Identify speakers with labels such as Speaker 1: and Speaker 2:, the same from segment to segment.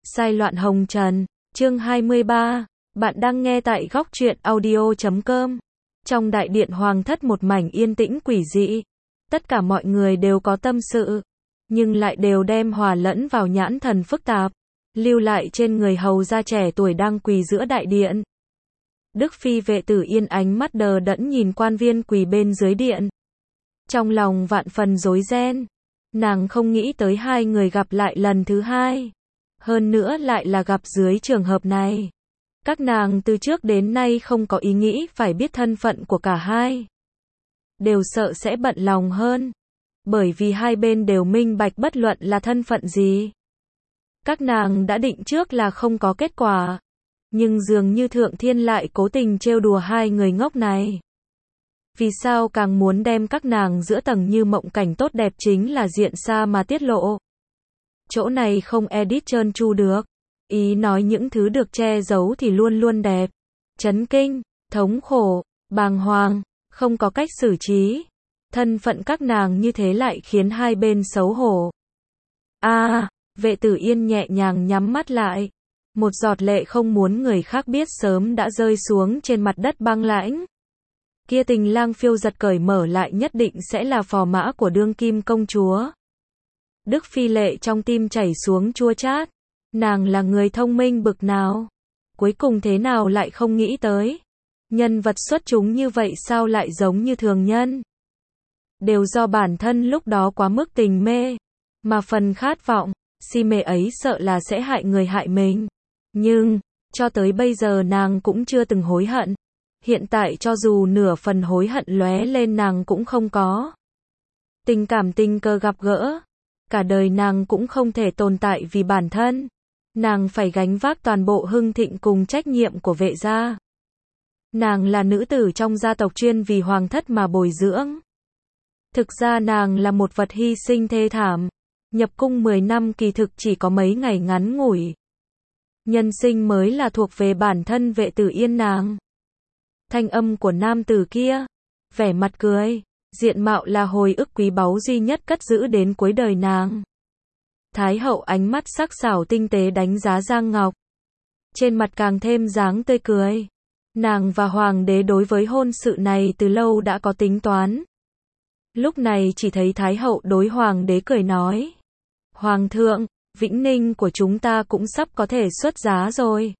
Speaker 1: Sai loạn hồng trần, chương 23, bạn đang nghe tại góc truyện audio.com. Trong đại điện hoàng thất một mảnh yên tĩnh quỷ dị. Tất cả mọi người đều có tâm sự, nhưng lại đều đem hòa lẫn vào nhãn thần phức tạp, lưu lại trên người hầu gia trẻ tuổi đang quỳ giữa đại điện. Đức phi Vệ Tử Yên ánh mắt đờ đẫn nhìn quan viên quỳ bên dưới điện. Trong lòng vạn phần rối ren, nàng không nghĩ tới hai người gặp lại lần thứ hai. Hơn nữa lại là gặp dưới trường hợp này. Các nàng từ trước đến nay không có ý nghĩ phải biết thân phận của cả hai. Đều sợ sẽ bận lòng hơn. Bởi vì hai bên đều minh bạch bất luận là thân phận gì. Các nàng đã định trước là không có kết quả. Nhưng dường như Thượng Thiên lại cố tình trêu đùa hai người ngốc này. Vì sao càng muốn đem các nàng giữa tầng như mộng cảnh tốt đẹp chính là diện xa mà tiết lộ. Chỗ này không edit trơn tru được. Ý nói những thứ được che giấu thì luôn luôn đẹp. Chấn kinh, thống khổ, bàng hoàng, không có cách xử trí. Thân phận các nàng như thế lại khiến hai bên xấu hổ. Vệ Tử Yên nhẹ nhàng nhắm mắt lại. Một giọt lệ không muốn người khác biết sớm đã rơi xuống trên mặt đất băng lãnh. Kia Tình Lang phiêu giật cởi mở lại nhất định sẽ là phò mã của đương kim công chúa. Đức phi lệ trong tim chảy xuống chua chát. Nàng là người thông minh bực nào. Cuối cùng thế nào lại không nghĩ tới. Nhân vật xuất chúng như vậy sao lại giống như thường nhân. Đều do bản thân lúc đó quá mức tình mê. Mà phần khát vọng, si mê ấy sợ là sẽ hại người hại mình. Nhưng, cho tới bây giờ nàng cũng chưa từng hối hận. Hiện tại cho dù nửa phần hối hận lóe lên nàng cũng không có. Tình cảm tình cờ gặp gỡ. Cả đời nàng cũng không thể tồn tại vì bản thân. Nàng phải gánh vác toàn bộ hưng thịnh cùng trách nhiệm của Vệ gia. Nàng là nữ tử trong gia tộc chuyên vì hoàng thất mà bồi dưỡng. Thực ra nàng là một vật hy sinh thê thảm. Nhập cung 10 năm kỳ thực chỉ có mấy ngày ngắn ngủi. Nhân sinh mới là thuộc về bản thân Vệ Tử Yên nàng. Thanh âm của nam tử kia, vẻ mặt cười, diện mạo là hồi ức quý báu duy nhất cất giữ đến cuối đời nàng. Thái hậu ánh mắt sắc sảo tinh tế đánh giá Giang Ngọc. Trên mặt càng thêm dáng tươi cười. Nàng và hoàng đế đối với hôn sự này từ lâu đã có tính toán. Lúc này chỉ thấy Thái hậu đối hoàng đế cười nói. Hoàng thượng, Vĩnh Ninh của chúng ta cũng sắp có thể xuất giá rồi.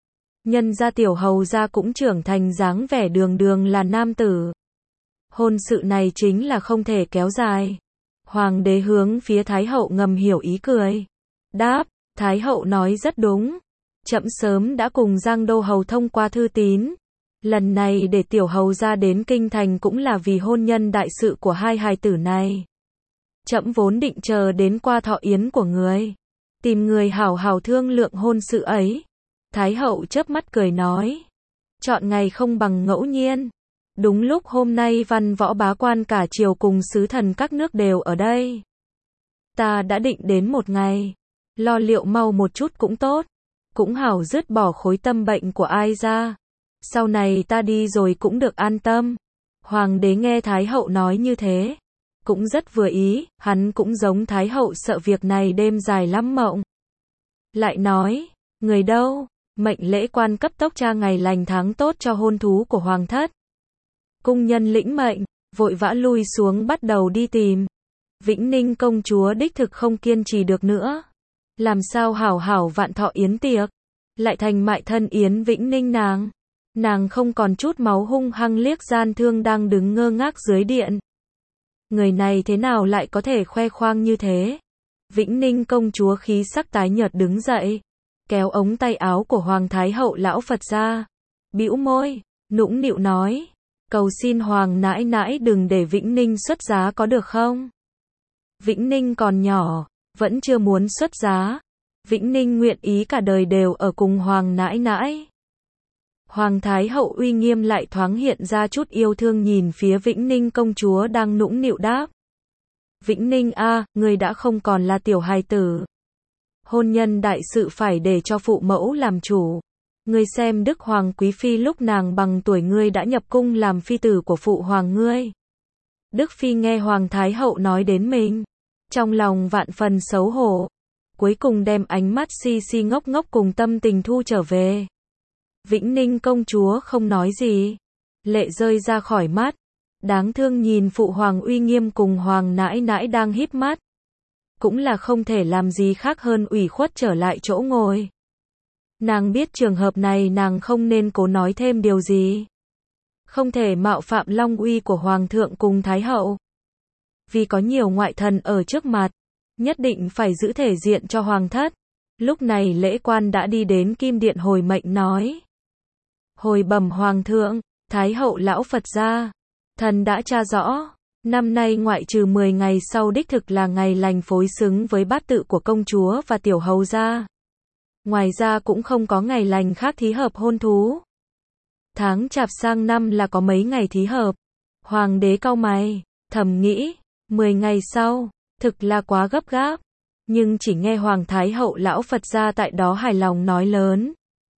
Speaker 1: Nhân gia tiểu hầu gia cũng trưởng thành dáng vẻ đường đường là nam tử. Hôn sự này chính là không thể kéo dài. Hoàng đế hướng phía Thái hậu ngầm hiểu ý cười. Đáp, Thái hậu nói rất đúng. Trẫm sớm đã cùng Giang Đô hầu thông qua thư tín. Lần này để tiểu hầu gia đến kinh thành cũng là vì hôn nhân đại sự của hai hài tử này. Trẫm vốn định chờ đến qua thọ yến của người. Tìm người hảo hảo thương lượng hôn sự ấy. Thái hậu chớp mắt cười nói. Chọn ngày không bằng ngẫu nhiên. Đúng lúc hôm nay văn võ bá quan cả triều cùng sứ thần các nước đều ở đây. Ta đã định đến một ngày. Lo liệu mau một chút cũng tốt. Cũng hảo dứt bỏ khối tâm bệnh của ai ra. Sau này ta đi rồi cũng được an tâm. Hoàng đế nghe Thái hậu nói như thế. Cũng rất vừa ý, hắn cũng giống Thái hậu sợ việc này đêm dài lắm mộng. Lại nói, người đâu? Mệnh lễ quan cấp tốc tra ngày lành tháng tốt cho hôn thú của hoàng thất. Cung nhân lĩnh mệnh, vội vã lui xuống bắt đầu đi tìm. Vĩnh Ninh công chúa đích thực không kiên trì được nữa. Làm sao hảo hảo vạn thọ yến tiệc, lại thành mại thân yến Vĩnh Ninh nàng. Nàng không còn chút máu hung hăng liếc gian thương đang đứng ngơ ngác dưới điện. Người này thế nào lại có thể khoe khoang như thế? Vĩnh Ninh công chúa khí sắc tái nhợt đứng dậy. Kéo ống tay áo của Hoàng Thái hậu lão Phật ra. Bĩu môi, nũng nịu nói. Cầu xin Hoàng nãi nãi đừng để Vĩnh Ninh xuất giá có được không? Vĩnh Ninh còn nhỏ, vẫn chưa muốn xuất giá. Vĩnh Ninh nguyện ý cả đời đều ở cùng Hoàng nãi nãi. Hoàng Thái hậu uy nghiêm lại thoáng hiện ra chút yêu thương nhìn phía Vĩnh Ninh công chúa đang nũng nịu đáp. Vĩnh Ninh người đã không còn là tiểu hài tử. Hôn nhân đại sự phải để cho phụ mẫu làm chủ. Ngươi xem Đức Hoàng Quý Phi lúc nàng bằng tuổi ngươi đã nhập cung làm phi tử của phụ hoàng ngươi. Đức Phi nghe Hoàng Thái hậu nói đến mình. Trong lòng vạn phần xấu hổ. cuối cùng đem ánh mắt si si ngốc ngốc cùng tâm tình thu trở về. Vĩnh Ninh công chúa không nói gì, lệ rơi ra khỏi mắt, đáng thương nhìn phụ hoàng uy nghiêm cùng hoàng nãi nãi đang híp mắt. Cũng là không thể làm gì khác hơn ủy khuất trở lại chỗ ngồi. Nàng biết trường hợp này nàng không nên cố nói thêm điều gì. Không thể mạo phạm long uy của hoàng thượng cùng thái hậu. Vì có nhiều ngoại thần ở trước mặt, nhất định phải giữ thể diện cho hoàng thất. Lúc này lễ quan đã đi đến kim điện hồi mệnh nói. Hồi bẩm hoàng thượng, thái hậu lão Phật gia, thần đã tra rõ. Năm nay ngoại trừ 10 ngày sau đích thực là ngày lành phối xứng với bát tự của công chúa và tiểu hầu gia. Ngoài ra cũng không có ngày lành khác thí hợp hôn thú. Tháng chạp sang năm là có mấy ngày thí hợp. Hoàng đế cau mày, thầm nghĩ, 10 ngày sau, thực là quá gấp gáp. Nhưng chỉ nghe Hoàng Thái hậu lão Phật gia tại đó hài lòng nói lớn.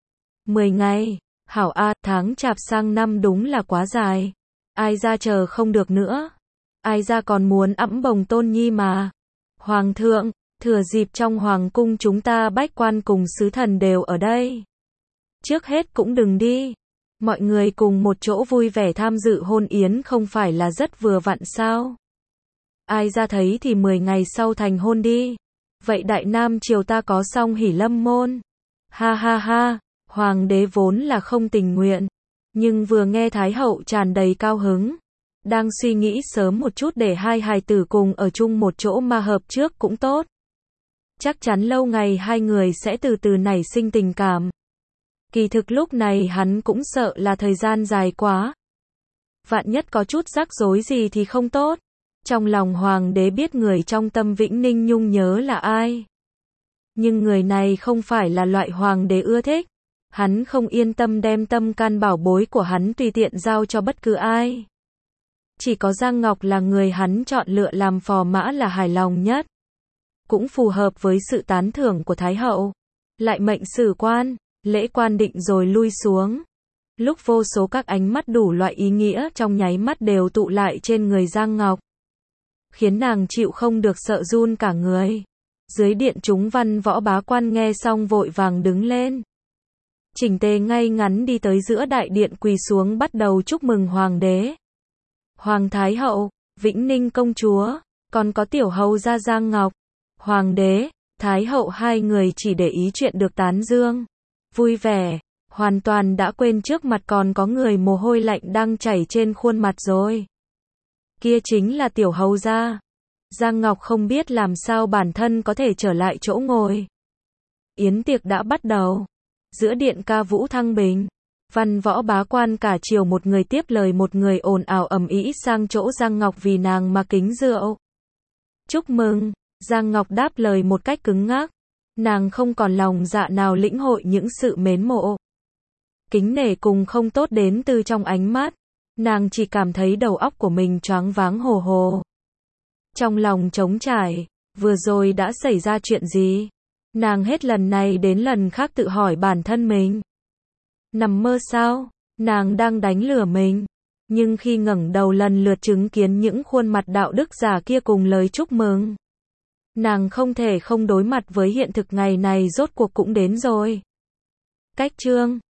Speaker 1: 10 ngày, hảo a, tháng chạp sang năm đúng là quá dài. Ai ra chờ không được nữa. Ai ra còn muốn ẵm bồng tôn nhi mà. Hoàng thượng, thừa dịp trong hoàng cung chúng ta bách quan cùng sứ thần đều ở đây. Trước hết cũng đừng đi. Mọi người cùng một chỗ vui vẻ tham dự hôn yến không phải là rất vừa vặn sao? Ai ra thấy thì 10 ngày sau thành hôn đi. Vậy Đại Nam triều ta có xong hỉ lâm môn. Ha ha ha, hoàng đế vốn là không tình nguyện. Nhưng vừa nghe Thái hậu tràn đầy cao hứng. Đang suy nghĩ sớm một chút để hai hài tử cùng ở chung một chỗ mà hợp trước cũng tốt. Chắc chắn lâu ngày hai người sẽ từ từ nảy sinh tình cảm. Kỳ thực lúc này hắn cũng sợ là thời gian dài quá. Vạn nhất có chút rắc rối gì thì không tốt. Trong lòng hoàng đế biết người trong tâm Vĩnh Ninh nhung nhớ là ai. Nhưng người này không phải là loại hoàng đế ưa thích. Hắn không yên tâm đem tâm can bảo bối của hắn tùy tiện giao cho bất cứ ai. Chỉ có Giang Ngọc là người hắn chọn lựa làm phò mã là hài lòng nhất. Cũng phù hợp với sự tán thưởng của Thái hậu. Lại mệnh sử quan, lễ quan định rồi lui xuống. Lúc vô số các ánh mắt đủ loại ý nghĩa trong nháy mắt đều tụ lại trên người Giang Ngọc. Khiến nàng chịu không được sợ run cả người. Dưới điện chúng văn võ bá quan nghe xong vội vàng đứng lên. Chỉnh tề ngay ngắn đi tới giữa đại điện quỳ xuống bắt đầu chúc mừng hoàng đế. Hoàng Thái hậu, Vĩnh Ninh công chúa, còn có tiểu hầu gia Giang Ngọc. Hoàng đế, Thái hậu hai người chỉ để ý chuyện được tán dương. Vui vẻ, hoàn toàn đã quên trước mặt còn có người mồ hôi lạnh đang chảy trên khuôn mặt rồi. Kia chính là tiểu hầu gia. Giang Ngọc không biết làm sao bản thân có thể trở lại chỗ ngồi. Yến tiệc đã bắt đầu. Giữa điện ca vũ thăng bình. Văn võ bá quan cả triều một người tiếp lời một người ồn ào ầm ĩ sang chỗ Giang Ngọc vì nàng mà kính rượu. Chúc mừng, Giang Ngọc đáp lời một cách cứng ngắc. Nàng không còn lòng dạ nào lĩnh hội những sự mến mộ. Kính nể cùng không tốt đến từ trong ánh mắt. Nàng chỉ cảm thấy đầu óc của mình choáng váng hồ hồ. Trong lòng trống trải, vừa rồi đã xảy ra chuyện gì? Nàng hết lần này đến lần khác tự hỏi bản thân mình. Nằm mơ sao? Nàng đang đánh lừa mình. Nhưng khi ngẩng đầu lần lượt chứng kiến những khuôn mặt đạo đức giả kia cùng lời chúc mừng. Nàng không thể không đối mặt với hiện thực ngày này rốt cuộc cũng đến rồi. Cách chương